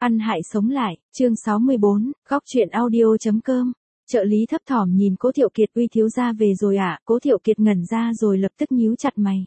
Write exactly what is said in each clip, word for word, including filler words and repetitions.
Ăn hại sống lại, chương sáu mươi bốn, góc truyện audio.com. Trợ lý thấp thỏm nhìn Cố Thiệu Kiệt, uy thiếu gia về rồi ạ. À? Cố Thiệu Kiệt ngẩn ra rồi lập tức nhíu chặt mày.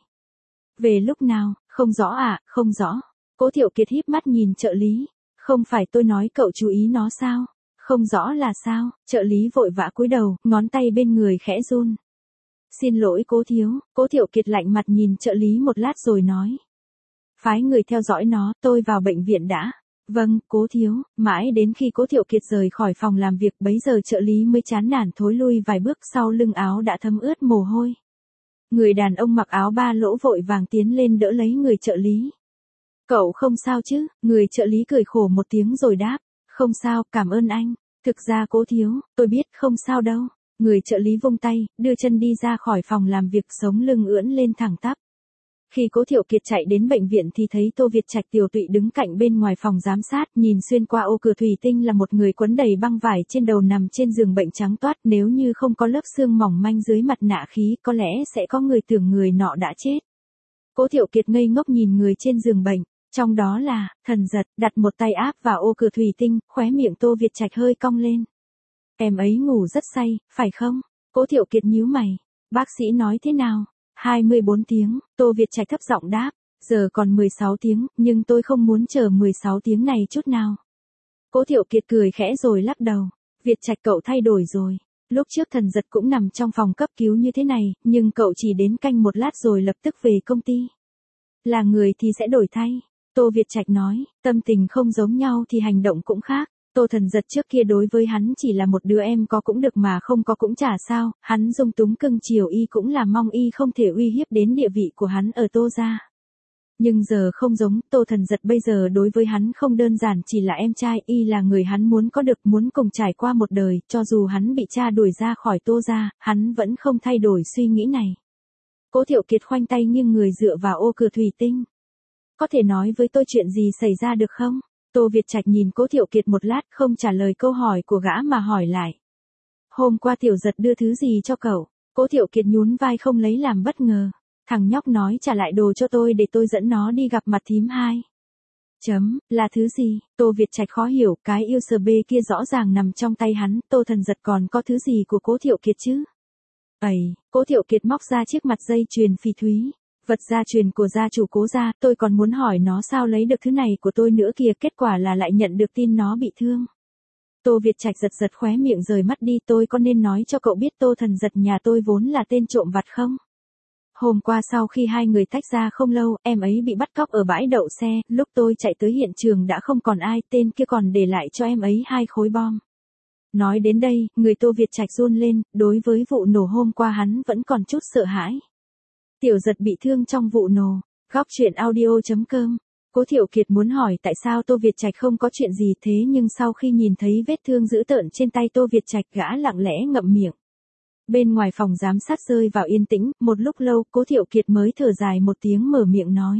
Về lúc nào, không rõ ạ, à? Không rõ. Cố Thiệu Kiệt híp mắt nhìn trợ lý. Không phải tôi nói cậu chú ý nó sao? Không rõ là sao? Trợ lý vội vã cúi đầu, ngón tay bên người khẽ run. Xin lỗi Cố thiếu. Cố Thiệu Kiệt lạnh mặt nhìn trợ lý một lát rồi nói. Phái người theo dõi nó, tôi vào bệnh viện đã. Vâng, Cố thiếu. Mãi đến khi Cố Thiệu Kiệt rời khỏi phòng làm việc bấy giờ trợ lý mới chán nản thối lui vài bước, sau lưng áo đã thấm ướt mồ hôi. Người đàn ông mặc áo ba lỗ vội vàng tiến lên đỡ lấy người trợ lý. Cậu không sao chứ? Người trợ lý cười khổ một tiếng rồi đáp. Không sao, cảm ơn anh. Thực ra Cố thiếu, tôi biết không sao đâu. Người trợ lý vung tay, đưa chân đi ra khỏi phòng làm việc, sống lưng ưỡn lên thẳng tắp. Khi Cố Thiệu Kiệt chạy đến bệnh viện thì thấy Tô Việt Trạch tiều tụy đứng cạnh bên ngoài phòng giám sát, nhìn xuyên qua ô cửa thủy tinh là một người quấn đầy băng vải trên đầu nằm trên giường bệnh trắng toát, nếu như không có lớp xương mỏng manh dưới mặt nạ khí có lẽ sẽ có người tưởng người nọ đã chết. Cố Thiệu Kiệt ngây ngốc nhìn người trên giường bệnh, trong đó là Thần Giật, đặt một tay áp vào ô cửa thủy tinh, khóe miệng Tô Việt Trạch hơi cong lên. Em ấy ngủ rất say, phải không? Cố Thiệu Kiệt nhíu mày. Bác sĩ nói thế nào? hai mươi bốn tiếng, Tô Việt Trạch thấp giọng đáp, giờ còn mười sáu tiếng, nhưng tôi không muốn chờ mười sáu tiếng này chút nào. Cố Thiệu Kiệt cười khẽ rồi lắc đầu, Việt Trạch cậu thay đổi rồi, lúc trước Thần Giật cũng nằm trong phòng cấp cứu như thế này, nhưng cậu chỉ đến canh một lát rồi lập tức về công ty. Là người thì sẽ đổi thay, Tô Việt Trạch nói, tâm tình không giống nhau thì hành động cũng khác. Tô Thần Giật trước kia đối với hắn chỉ là một đứa em, có cũng được mà không có cũng chả sao, hắn dung túng cưng chiều y cũng là mong y không thể uy hiếp đến địa vị của hắn ở Tô gia. Nhưng giờ không giống, Tô Thần Giật bây giờ đối với hắn không đơn giản chỉ là em trai, y là người hắn muốn có được, muốn cùng trải qua một đời, cho dù hắn bị cha đuổi ra khỏi Tô gia, hắn vẫn không thay đổi suy nghĩ này. Cố Thiệu Kiệt khoanh tay nghiêng người dựa vào ô cửa thủy tinh. Có thể nói với tôi chuyện gì xảy ra được không? Tô Việt Trạch nhìn Cố Thiệu Kiệt một lát không trả lời câu hỏi của gã mà hỏi lại. Hôm qua Tiểu Giật đưa thứ gì cho cậu? Cố Thiệu Kiệt nhún vai không lấy làm bất ngờ. Thằng nhóc nói trả lại đồ cho tôi để tôi dẫn nó đi gặp mặt thím hai. Chấm, là thứ gì? Tô Việt Trạch khó hiểu, cái u ét bê kia rõ ràng nằm trong tay hắn, Tô Thần Giật còn có thứ gì của Cố Thiệu Kiệt chứ? Ây, Cố Thiệu Kiệt móc ra chiếc mặt dây chuyền phỉ thúy. Vật gia truyền của gia chủ Cố gia, tôi còn muốn hỏi nó sao lấy được thứ này của tôi nữa kìa, kết quả là lại nhận được tin nó bị thương. Tô Việt Trạch giật giật khóe miệng rời mắt đi, tôi có nên nói cho cậu biết Tô Thần Giật nhà tôi vốn là tên trộm vặt không? Hôm qua sau khi hai người tách ra không lâu, em ấy bị bắt cóc ở bãi đậu xe, lúc tôi chạy tới hiện trường đã không còn ai, tên kia còn để lại cho em ấy hai khối bom. Nói đến đây, người Tô Việt Trạch run lên, đối với vụ nổ hôm qua hắn vẫn còn chút sợ hãi. Tiểu Giật bị thương trong vụ nổ. Góc truyện audio.com. Cố Thiệu Kiệt muốn hỏi tại sao Tô Việt Trạch không có chuyện gì, thế nhưng sau khi nhìn thấy vết thương dữ tợn trên tay Tô Việt Trạch, gã lặng lẽ ngậm miệng. Bên ngoài phòng giám sát rơi vào yên tĩnh, một lúc lâu Cố Thiệu Kiệt mới thở dài một tiếng mở miệng nói.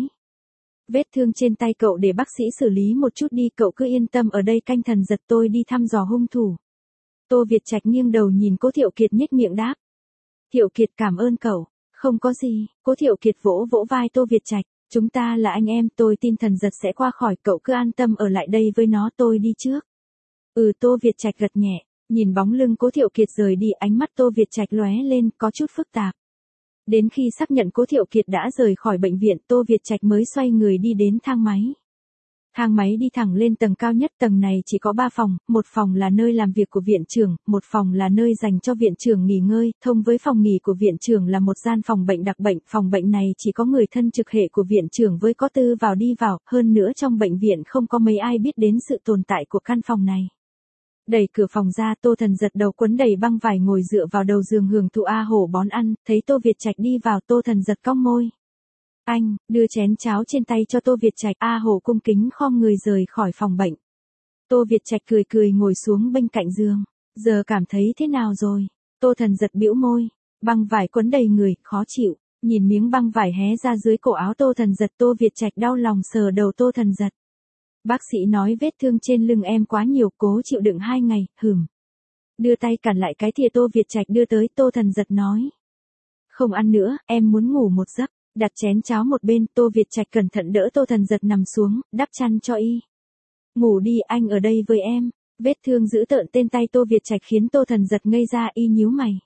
Vết thương trên tay cậu để bác sĩ xử lý một chút đi, cậu cứ yên tâm ở đây canh Thần Giật, tôi đi thăm dò hung thủ. Tô Việt Trạch nghiêng đầu nhìn Cố Thiệu Kiệt nhếch miệng đáp. Thiệu Kiệt cảm ơn cậu. Không có gì, Cố Thiệu Kiệt vỗ vỗ vai Tô Việt Trạch, chúng ta là anh em, tôi tin Thần Giật sẽ qua khỏi, cậu cứ an tâm ở lại đây với nó, tôi đi trước. Ừ, Tô Việt Trạch gật nhẹ, nhìn bóng lưng Cố Thiệu Kiệt rời đi, ánh mắt Tô Việt Trạch lóe lên, có chút phức tạp. Đến khi xác nhận Cố Thiệu Kiệt đã rời khỏi bệnh viện, Tô Việt Trạch mới xoay người đi đến thang máy. Thang máy đi thẳng lên tầng cao nhất, tầng này chỉ có ba phòng, một phòng là nơi làm việc của viện trưởng, một phòng là nơi dành cho viện trưởng nghỉ ngơi, thông với phòng nghỉ của viện trưởng là một gian phòng bệnh đặc bệnh, phòng bệnh này chỉ có người thân trực hệ của viện trưởng với có tư vào đi vào, hơn nữa trong bệnh viện không có mấy ai biết đến sự tồn tại của căn phòng này. Đẩy cửa phòng ra, Tô Thần Giật đầu quấn đầy băng vải ngồi dựa vào đầu giường hưởng thụ A Hổ bón ăn, thấy Tô Việt Trạch đi vào, Tô Thần Giật cong môi. Anh, đưa chén cháo trên tay cho Tô Việt Trạch. A Hổ cung kính khom người rời khỏi phòng bệnh. Tô Việt Trạch cười cười ngồi xuống bên cạnh giường. Giờ cảm thấy thế nào rồi? Tô Thần Giật bĩu môi. Băng vải quấn đầy người, khó chịu. Nhìn miếng băng vải hé ra dưới cổ áo Tô Thần Giật, Tô Việt Trạch đau lòng sờ đầu Tô Thần Giật. Bác sĩ nói vết thương trên lưng em quá nhiều, cố chịu đựng hai ngày, hừm. Đưa tay cản lại cái thìa Tô Việt Trạch đưa tới, Tô Thần Giật nói. Không ăn nữa, em muốn ngủ một giấc. Đặt chén cháo một bên, Tô Việt Trạch cẩn thận đỡ Tô Thần Giật nằm xuống, đắp chăn cho y. Ngủ đi, anh ở đây với em. Vết thương dữ tợn tên tay Tô Việt Trạch khiến Tô Thần Giật ngây ra, y nhíu mày.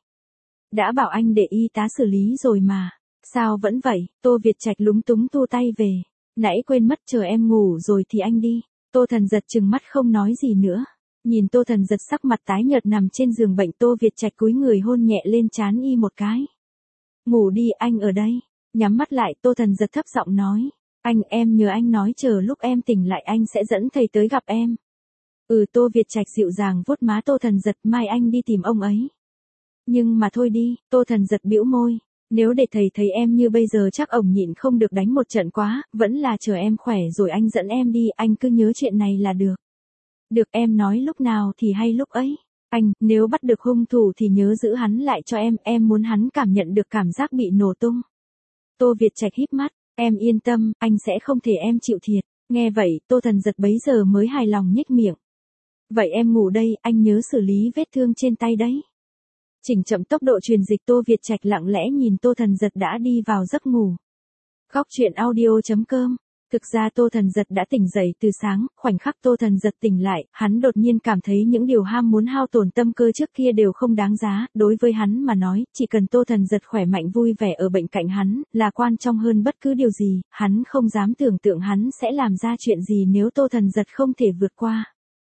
Đã bảo anh để y tá xử lý rồi mà. Sao vẫn vậy? Tô Việt Trạch lúng túng thu tay về. Nãy quên mất, chờ em ngủ rồi thì anh đi. Tô Thần Giật trừng mắt không nói gì nữa. Nhìn Tô Thần Giật sắc mặt tái nhợt nằm trên giường bệnh, Tô Việt Trạch cúi người hôn nhẹ lên trán y một cái. Ngủ đi, anh ở đây. Nhắm mắt lại, Tô Thần Giật thấp giọng nói. Anh, em nhờ anh nói chờ lúc em tỉnh lại anh sẽ dẫn thầy tới gặp em. Ừ, Tô Việt Trạch dịu dàng vuốt má Tô Thần Giật, mai anh đi tìm ông ấy. Nhưng mà thôi đi, Tô Thần Giật bĩu môi. Nếu để thầy thấy em như bây giờ chắc ổng nhịn không được đánh một trận quá, vẫn là chờ em khỏe rồi anh dẫn em đi, anh cứ nhớ chuyện này là được. Được, em nói lúc nào thì hay lúc ấy. Anh, nếu bắt được hung thủ thì nhớ giữ hắn lại cho em, em muốn hắn cảm nhận được cảm giác bị nổ tung. Tô Việt Trạch híp mắt, em yên tâm, anh sẽ không thể em chịu thiệt. Nghe vậy, Tô Thần Giật bấy giờ mới hài lòng nhếch miệng. Vậy em ngủ đây, anh nhớ xử lý vết thương trên tay đấy. Chỉnh chậm tốc độ truyền dịch, Tô Việt Trạch lặng lẽ nhìn Tô Thần Giật đã đi vào giấc ngủ. Góc truyện audio chấm com. Thực ra Tô Thần Giật đã tỉnh dậy từ sáng, khoảnh khắc Tô Thần Giật tỉnh lại, hắn đột nhiên cảm thấy những điều ham muốn hao tổn tâm cơ trước kia đều không đáng giá, đối với hắn mà nói, chỉ cần Tô Thần Giật khỏe mạnh vui vẻ ở bên cạnh hắn, là quan trọng hơn bất cứ điều gì, hắn không dám tưởng tượng hắn sẽ làm ra chuyện gì nếu Tô Thần Giật không thể vượt qua.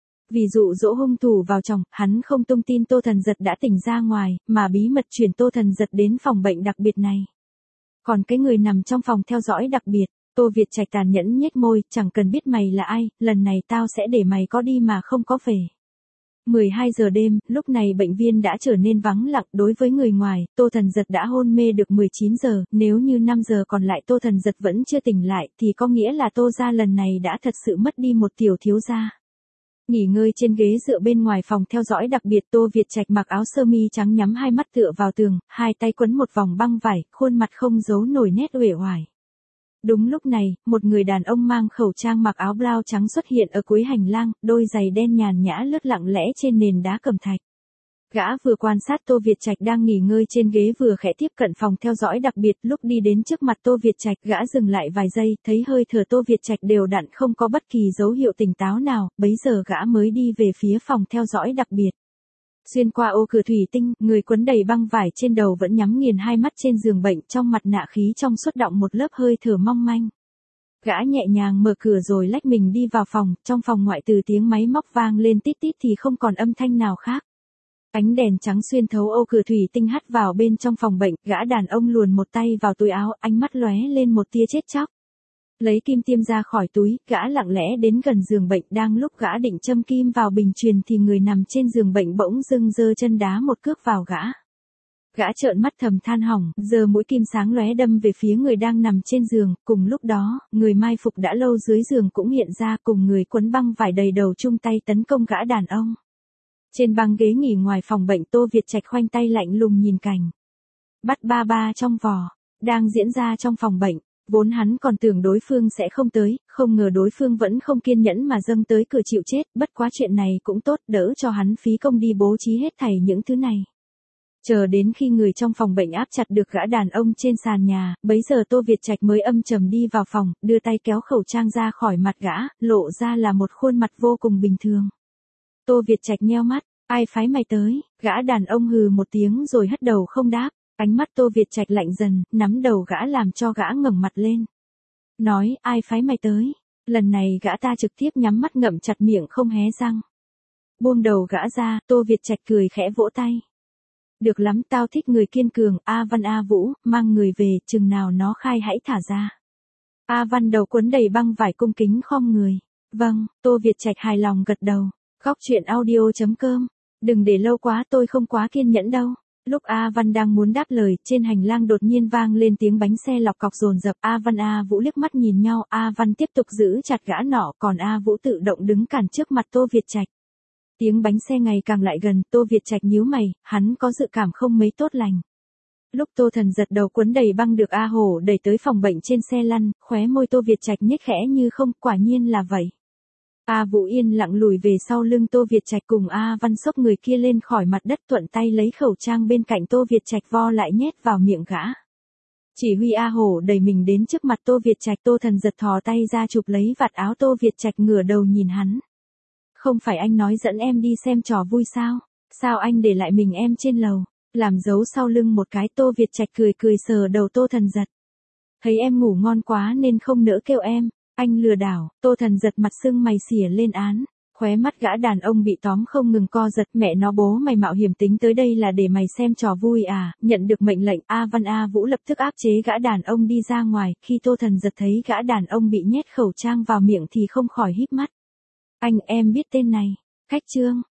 Vì dụ dỗ hung thủ vào chồng, hắn không tung tin Tô Thần Giật đã tỉnh ra ngoài, mà bí mật chuyển Tô Thần Giật đến phòng bệnh đặc biệt này. Còn cái người nằm trong phòng theo dõi đặc biệt, Tô Việt Trạch tàn nhẫn nhếch môi, chẳng cần biết mày là ai, lần này tao sẽ để mày có đi mà không có về. mười hai giờ đêm, lúc này bệnh viện đã trở nên vắng lặng, đối với người ngoài, Tô Thần Giật đã hôn mê được mười chín giờ, nếu như năm giờ còn lại Tô Thần Giật vẫn chưa tỉnh lại, thì có nghĩa là Tô gia lần này đã thật sự mất đi một tiểu thiếu gia. Nghỉ ngơi trên ghế dựa bên ngoài phòng theo dõi đặc biệt, Tô Việt Trạch mặc áo sơ mi trắng nhắm hai mắt tựa vào tường, hai tay quấn một vòng băng vải, khuôn mặt không giấu nổi nét uể oải. Đúng lúc này, một người đàn ông mang khẩu trang mặc áo blau trắng xuất hiện ở cuối hành lang, đôi giày đen nhàn nhã lướt lặng lẽ trên nền đá cẩm thạch. Gã vừa quan sát Tô Việt Trạch đang nghỉ ngơi trên ghế vừa khẽ tiếp cận phòng theo dõi đặc biệt, lúc đi đến trước mặt Tô Việt Trạch, gã dừng lại vài giây, thấy hơi thở Tô Việt Trạch đều đặn không có bất kỳ dấu hiệu tỉnh táo nào, bấy giờ gã mới đi về phía phòng theo dõi đặc biệt. Xuyên qua ô cửa thủy tinh, người quấn đầy băng vải trên đầu vẫn nhắm nghiền hai mắt trên giường bệnh, trong mặt nạ khí trong suốt đọng một lớp hơi thở mong manh. Gã nhẹ nhàng mở cửa rồi lách mình đi vào phòng, trong phòng ngoại trừ tiếng máy móc vang lên tít tít thì không còn âm thanh nào khác. Ánh đèn trắng xuyên thấu ô cửa thủy tinh hắt vào bên trong phòng bệnh, gã đàn ông luồn một tay vào túi áo, ánh mắt lóe lên một tia chết chóc. Lấy kim tiêm ra khỏi túi, gã lặng lẽ đến gần giường bệnh, đang lúc gã định châm kim vào bình truyền thì người nằm trên giường bệnh bỗng dưng giơ chân đá một cước vào gã. Gã trợn mắt thầm than hỏng, giờ mũi kim sáng lóe đâm về phía người đang nằm trên giường, cùng lúc đó, người mai phục đã lâu dưới giường cũng hiện ra, cùng người quấn băng vải đầy đầu chung tay tấn công gã đàn ông. Trên băng ghế nghỉ ngoài phòng bệnh, Tô Việt Trạch khoanh tay lạnh lùng nhìn cảnh bắt ba ba trong vò đang diễn ra trong phòng bệnh. Vốn hắn còn tưởng đối phương sẽ không tới, không ngờ đối phương vẫn không kiên nhẫn mà dâng tới cửa chịu chết, bất quá chuyện này cũng tốt, đỡ cho hắn phí công đi bố trí hết thảy những thứ này. Chờ đến khi người trong phòng bệnh áp chặt được gã đàn ông trên sàn nhà, bấy giờ Tô Việt Trạch mới âm trầm đi vào phòng, đưa tay kéo khẩu trang ra khỏi mặt gã, lộ ra là một khuôn mặt vô cùng bình thường. Tô Việt Trạch nheo mắt, ai phái mày tới? Gã đàn ông hừ một tiếng rồi hất đầu không đáp. Ánh mắt Tô Việt Trạch lạnh dần, nắm đầu gã làm cho gã ngẩng mặt lên. Nói, ai phái mày tới? Lần này gã ta trực tiếp nhắm mắt ngậm chặt miệng không hé răng. Buông đầu gã ra, Tô Việt Trạch cười khẽ vỗ tay. Được lắm, tao thích người kiên cường, A Văn A Vũ, mang người về, chừng nào nó khai hãy thả ra. A Văn đầu cuốn đầy băng vải cung kính khom người. Vâng, Tô Việt Trạch hài lòng gật đầu. Góc truyện audio chấm com. Đừng để lâu quá, tôi không quá kiên nhẫn đâu. Lúc A Văn đang muốn đáp lời, trên hành lang đột nhiên vang lên tiếng bánh xe lọc cọc dồn dập. A Văn A Vũ liếc mắt nhìn nhau, A Văn tiếp tục giữ chặt gã nọ, còn A Vũ tự động đứng cản trước mặt Tô Việt Trạch. Tiếng bánh xe ngày càng lại gần, Tô Việt Trạch nhíu mày, hắn có dự cảm không mấy tốt lành. Lúc Tô Thần giật đầu cuốn đầy băng được A Hổ đẩy tới phòng bệnh trên xe lăn, khóe môi Tô Việt Trạch nhếch khẽ như không, quả nhiên là vậy. A Vũ yên lặng lùi về sau lưng Tô Việt Trạch, cùng A Văn xốc người kia lên khỏi mặt đất, thuận tay lấy khẩu trang bên cạnh Tô Việt Trạch vo lại nhét vào miệng gã. Chỉ huy A Hổ đẩy mình đến trước mặt Tô Việt Trạch, Tô Thần giật thò tay ra chụp lấy vạt áo Tô Việt Trạch, ngửa đầu nhìn hắn. Không phải anh nói dẫn em đi xem trò vui sao? Sao anh để lại mình em trên lầu? Làm dấu sau lưng một cái, Tô Việt Trạch cười cười sờ đầu Tô Thần giật. Thấy em ngủ ngon quá nên không nỡ kêu em. Anh lừa đảo. Tô Thần giật mặt sưng mày xỉa lên án. Khóe mắt gã đàn ông bị tóm không ngừng co giật. Mẹ nó, bố mày mạo hiểm tính tới đây là để mày xem trò vui à? Nhận được mệnh lệnh, A Văn A Vũ lập tức áp chế gã đàn ông đi ra ngoài. Khi Tô Thần giật thấy gã đàn ông bị nhét khẩu trang vào miệng thì không khỏi híp mắt. Anh, em biết tên này. Khách Trương.